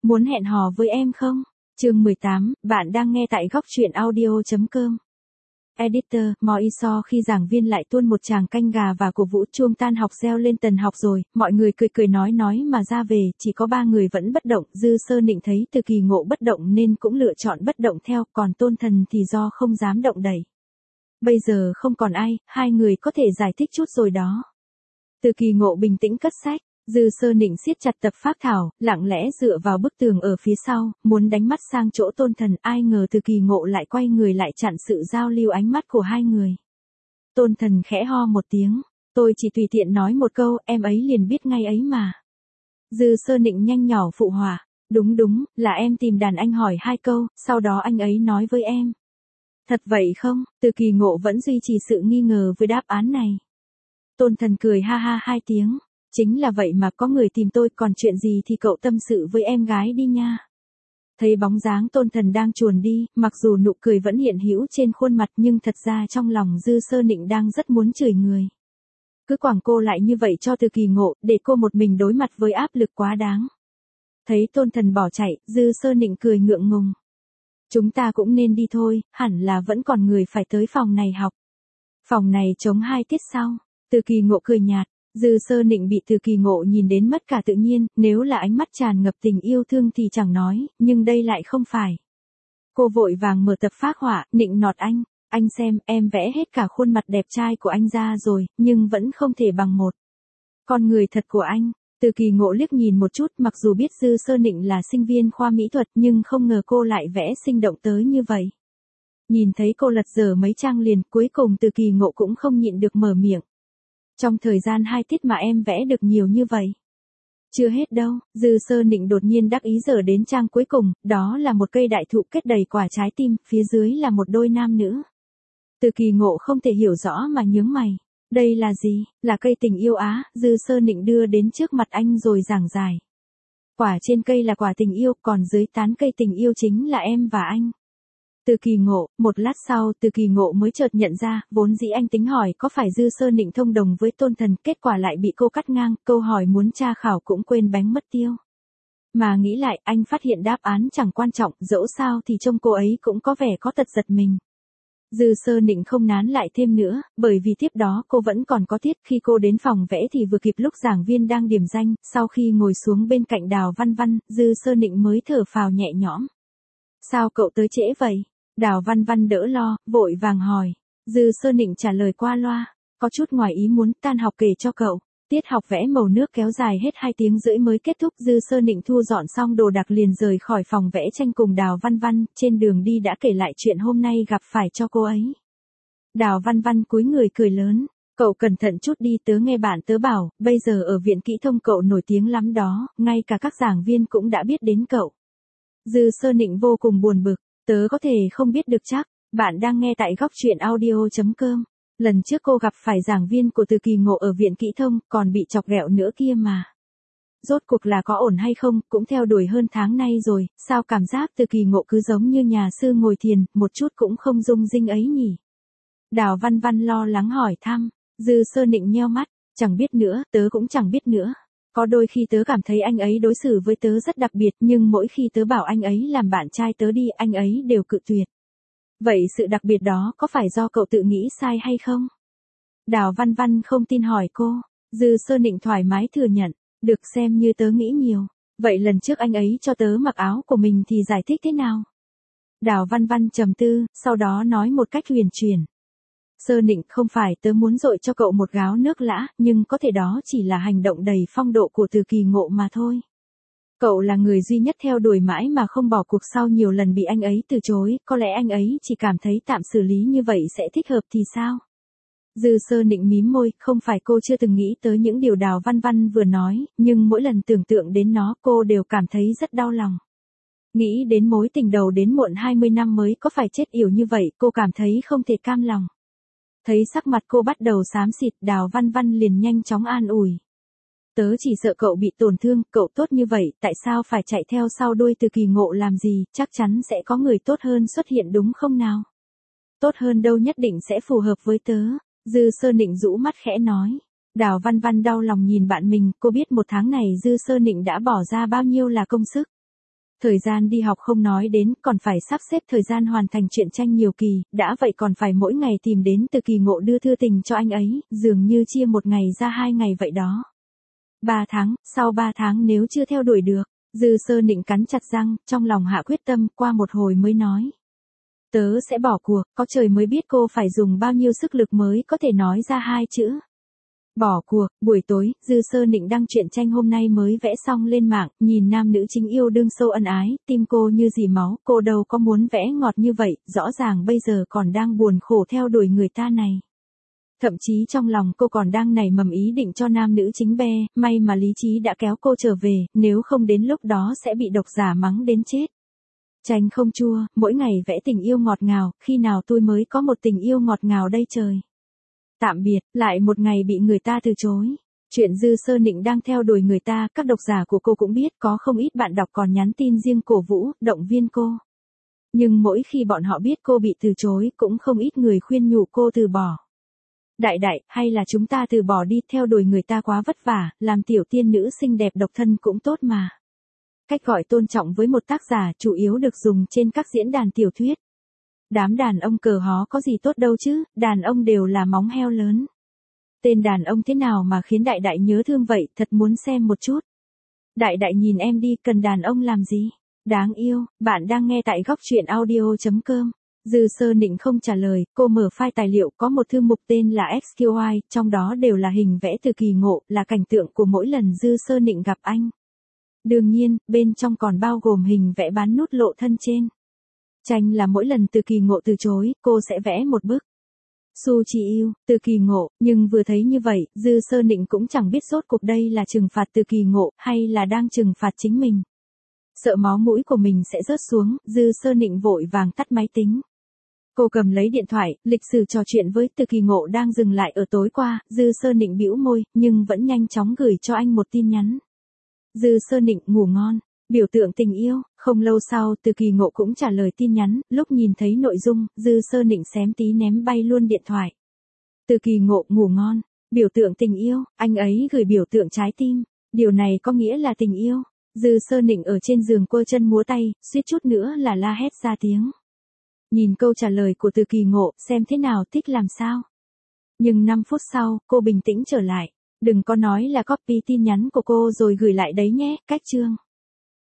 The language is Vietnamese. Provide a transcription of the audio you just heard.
Muốn hẹn hò với em không? Chương 18, bạn đang nghe tại góc truyện audio.com. Editor, Moiso khi giảng viên lại tuôn một tràng canh gà và cổ vũ chuông tan học reo lên tần học rồi, mọi người cười cười nói mà ra về, chỉ có 3 người vẫn bất động, Dư Sơ Nịnh thấy Từ Kỳ Ngộ bất động nên cũng lựa chọn bất động theo, còn Tôn Thần thì do không dám động đẩy. Bây giờ không còn ai, hai người có thể giải thích chút rồi đó. Từ Kỳ Ngộ bình tĩnh cất sách. Dư Sơ Nịnh siết chặt tập phác thảo, lặng lẽ dựa vào bức tường ở phía sau, muốn đánh mắt sang chỗ Tôn Thần, ai ngờ Từ Kỳ Ngộ lại quay người lại chặn sự giao lưu ánh mắt của hai người. Tôn Thần khẽ ho một tiếng, tôi chỉ tùy tiện nói một câu, em ấy liền biết ngay ấy mà. Dư Sơ Nịnh nhanh nhỏ phụ họa, đúng, là em tìm đàn anh hỏi 2 câu, sau đó anh ấy nói với em. Thật vậy không? Từ Kỳ Ngộ vẫn duy trì sự nghi ngờ với đáp án này. Tôn Thần cười ha ha 2 tiếng. Chính là vậy mà, có người tìm tôi, còn chuyện gì thì cậu tâm sự với em gái đi nha. Thấy bóng dáng Tôn Thần đang chuồn đi, mặc dù nụ cười vẫn hiện hữu trên khuôn mặt nhưng thật ra trong lòng Dư Sơ Nịnh đang rất muốn chửi người. Cứ quẳng cô lại như vậy cho Từ Kỳ Ngộ, để cô một mình đối mặt với áp lực quá đáng. Thấy Tôn Thần bỏ chạy, Dư Sơ Nịnh cười ngượng ngùng. Chúng ta cũng nên đi thôi, hẳn là vẫn còn người phải tới phòng này học. Phòng này trống 2 tiết sau. Từ Kỳ Ngộ cười nhạt. Dư Sơ Nịnh bị Từ Kỳ Ngộ nhìn đến mất cả tự nhiên, nếu là ánh mắt tràn ngập tình yêu thương thì chẳng nói, nhưng đây lại không phải. Cô vội vàng mở tập phác họa, nịnh nọt anh xem, em vẽ hết cả khuôn mặt đẹp trai của anh ra rồi, nhưng vẫn không thể bằng một con người thật của anh. Từ Kỳ Ngộ liếc nhìn một chút, mặc dù biết Dư Sơ Nịnh là sinh viên khoa mỹ thuật nhưng không ngờ cô lại vẽ sinh động tới như vậy. Nhìn thấy cô lật dở mấy trang liền, cuối cùng Từ Kỳ Ngộ cũng không nhịn được mở miệng. Trong thời gian 2 tiết mà em vẽ được nhiều như vậy. Chưa hết đâu, Dư Sơ Nịnh đột nhiên đắc ý dở đến trang cuối cùng, đó là một cây đại thụ kết đầy quả trái tim, phía dưới là một đôi nam nữ. Từ Kỳ Ngộ không thể hiểu rõ mà nhướng mày. Đây là gì? Là cây tình yêu á, Dư Sơ Nịnh đưa đến trước mặt anh rồi giảng giải. Quả trên cây là quả tình yêu, còn dưới tán cây tình yêu chính là em và anh. Từ Kỳ Ngộ, một lát sau Từ Kỳ Ngộ mới chợt nhận ra, vốn dĩ anh tính hỏi có phải Dư Sơ Nịnh thông đồng với Tôn Thần, kết quả lại bị cô cắt ngang, câu hỏi muốn tra khảo cũng quên bánh mất tiêu. Mà nghĩ lại, anh phát hiện đáp án chẳng quan trọng, dẫu sao thì trông cô ấy cũng có vẻ có tật giật mình. Dư Sơ Nịnh không nán lại thêm nữa, bởi vì tiếp đó cô vẫn còn có tiết, khi cô đến phòng vẽ thì vừa kịp lúc giảng viên đang điểm danh, sau khi ngồi xuống bên cạnh Đào Văn Văn, Dư Sơ Nịnh mới thở phào nhẹ nhõm. Sao cậu tới trễ vậy? Đào Văn Văn đỡ lo, vội vàng hỏi. Dư Sơ Nịnh trả lời qua loa, có chút ngoài ý muốn, tan học kể cho cậu. Tiết học vẽ màu nước kéo dài hết 2 tiếng rưỡi mới kết thúc. Dư Sơ Nịnh thu dọn xong đồ đạc liền rời khỏi phòng vẽ tranh cùng Đào Văn Văn, trên đường đi đã kể lại chuyện hôm nay gặp phải cho cô ấy. Đào Văn Văn cúi người cười lớn, cậu cẩn thận chút đi, tớ nghe bạn tớ bảo, bây giờ ở viện kỹ thông cậu nổi tiếng lắm đó, ngay cả các giảng viên cũng đã biết đến cậu. Dư Sơ Nịnh vô cùng buồn bực. Tớ có thể không biết được chắc, bạn đang nghe tại góc truyện audio.com. Lần trước cô gặp phải giảng viên của Từ Kỳ Ngộ ở viện kỹ thông, còn bị chọc ghẹo nữa kia mà. Rốt cuộc là có ổn hay không, cũng theo đuổi hơn tháng nay rồi, sao cảm giác Từ Kỳ Ngộ cứ giống như nhà sư ngồi thiền, một chút cũng không rung rinh ấy nhỉ? Đào Văn Văn lo lắng hỏi thăm, Dư Sơ Nịnh nheo mắt, chẳng biết nữa, tớ cũng chẳng biết nữa. Có đôi khi tớ cảm thấy anh ấy đối xử với tớ rất đặc biệt, nhưng mỗi khi tớ bảo anh ấy làm bạn trai tớ đi, anh ấy đều cự tuyệt. Vậy sự đặc biệt đó có phải do cậu tự nghĩ sai hay không? Đào Văn Văn không tin hỏi cô. Dư Sơ Nịnh thoải mái thừa nhận, được, xem như tớ nghĩ nhiều. Vậy lần trước anh ấy cho tớ mặc áo của mình thì giải thích thế nào? Đào Văn Văn trầm tư, sau đó nói một cách huyền chuyển. Sơ Nịnh, không phải tớ muốn dội cho cậu một gáo nước lã, nhưng có thể đó chỉ là hành động đầy phong độ của Từ Kỳ Ngộ mà thôi. Cậu là người duy nhất theo đuổi mãi mà không bỏ cuộc, sau nhiều lần bị anh ấy từ chối, có lẽ anh ấy chỉ cảm thấy tạm xử lý như vậy sẽ thích hợp thì sao? Dư Sơ Nịnh mím môi, không phải cô chưa từng nghĩ tới những điều Đào Văn Văn vừa nói, nhưng mỗi lần tưởng tượng đến nó cô đều cảm thấy rất đau lòng. Nghĩ đến mối tình đầu đến muộn 20 năm mới có phải chết yểu như vậy, cô cảm thấy không thể cam lòng. Thấy sắc mặt cô bắt đầu xám xịt, Đào Văn Văn liền nhanh chóng an ủi. Tớ chỉ sợ cậu bị tổn thương, cậu tốt như vậy, tại sao phải chạy theo sau đuôi Từ Kỳ Ngộ làm gì, chắc chắn sẽ có người tốt hơn xuất hiện đúng không nào? Tốt hơn đâu nhất định sẽ phù hợp với tớ, Dư Sơ Nịnh rũ mắt khẽ nói. Đào Văn Văn đau lòng nhìn bạn mình, cô biết một tháng này Dư Sơ Nịnh đã bỏ ra bao nhiêu là công sức. Thời gian đi học không nói đến, còn phải sắp xếp thời gian hoàn thành truyện tranh nhiều kỳ, đã vậy còn phải mỗi ngày tìm đến Từ Kỳ Ngộ đưa thư tình cho anh ấy, dường như chia một ngày ra 2 ngày vậy đó. 3 tháng, sau 3 tháng nếu chưa theo đuổi được, Dư Sơ Nịnh cắn chặt răng, trong lòng hạ quyết tâm, qua một hồi mới nói. Tớ sẽ bỏ cuộc, có trời mới biết cô phải dùng bao nhiêu sức lực mới có thể nói ra 2 chữ. Bỏ cuộc. Buổi tối, Dư Sơ Nịnh đăng truyện tranh hôm nay mới vẽ xong lên mạng, nhìn nam nữ chính yêu đương sâu ân ái, tim cô như dì máu, cô đâu có muốn vẽ ngọt như vậy, rõ ràng bây giờ còn đang buồn khổ theo đuổi người ta này. Thậm chí trong lòng cô còn đang nảy mầm ý định cho nam nữ chính be, may mà lý trí đã kéo cô trở về, nếu không đến lúc đó sẽ bị độc giả mắng đến chết. Tranh không chua, mỗi ngày vẽ tình yêu ngọt ngào, khi nào tôi mới có một tình yêu ngọt ngào đây trời. Tạm biệt, lại một ngày bị người ta từ chối. Chuyện Dư Sơ Nịnh đang theo đuổi người ta, các độc giả của cô cũng biết, có không ít bạn đọc còn nhắn tin riêng cổ vũ, động viên cô. Nhưng mỗi khi bọn họ biết cô bị từ chối, cũng không ít người khuyên nhủ cô từ bỏ. Đại đại, hay là chúng ta từ bỏ đi, theo đuổi người ta quá vất vả, làm tiểu tiên nữ xinh đẹp độc thân cũng tốt mà. Cách gọi tôn trọng với một tác giả chủ yếu được dùng trên các diễn đàn tiểu thuyết. Đám đàn ông cờ hó có gì tốt đâu chứ, đàn ông đều là móng heo lớn. Tên đàn ông thế nào mà khiến đại đại nhớ thương vậy, thật muốn xem một chút. Đại đại nhìn em đi, cần đàn ông làm gì? Đáng yêu, bạn đang nghe tại góc truyện audio.com. Dư Sơ Nịnh không trả lời, cô mở file tài liệu, có một thư mục tên là XQI, trong đó đều là hình vẽ Từ Kỳ Ngộ, là cảnh tượng của mỗi lần Dư Sơ Nịnh gặp anh. Đương nhiên, bên trong còn bao gồm hình vẽ bán nút lộ thân trên. Tranh là mỗi lần Từ Kỳ Ngộ từ chối, cô sẽ vẽ một bức. Su Chi yêu, Từ Kỳ Ngộ, nhưng vừa thấy như vậy, Dư Sơ Nịnh cũng chẳng biết rốt cuộc đây là trừng phạt Từ Kỳ Ngộ, hay là đang trừng phạt chính mình. Sợ máu mũi của mình sẽ rớt xuống, Dư Sơ Nịnh vội vàng tắt máy tính. Cô cầm lấy điện thoại, lịch sử trò chuyện với Từ Kỳ Ngộ đang dừng lại ở tối qua, Dư Sơ Nịnh bĩu môi, nhưng vẫn nhanh chóng gửi cho anh một tin nhắn. Dư Sơ Nịnh, ngủ ngon. Biểu tượng tình yêu. Không lâu sau, Từ Kỳ Ngộ cũng trả lời tin nhắn, lúc nhìn thấy nội dung, Dư Sơ Nịnh xém tí ném bay luôn điện thoại. Từ Kỳ Ngộ, ngủ ngon. Biểu tượng tình yêu, anh ấy gửi biểu tượng trái tim. Điều này có nghĩa là tình yêu. Dư Sơ Nịnh ở trên giường quơ chân múa tay, suýt chút nữa là la hét ra tiếng. Nhìn câu trả lời của Từ Kỳ Ngộ, xem thế nào, thích làm sao. Nhưng 5 phút sau, cô bình tĩnh trở lại. Đừng có nói là copy tin nhắn của cô rồi gửi lại đấy nhé, cách chương.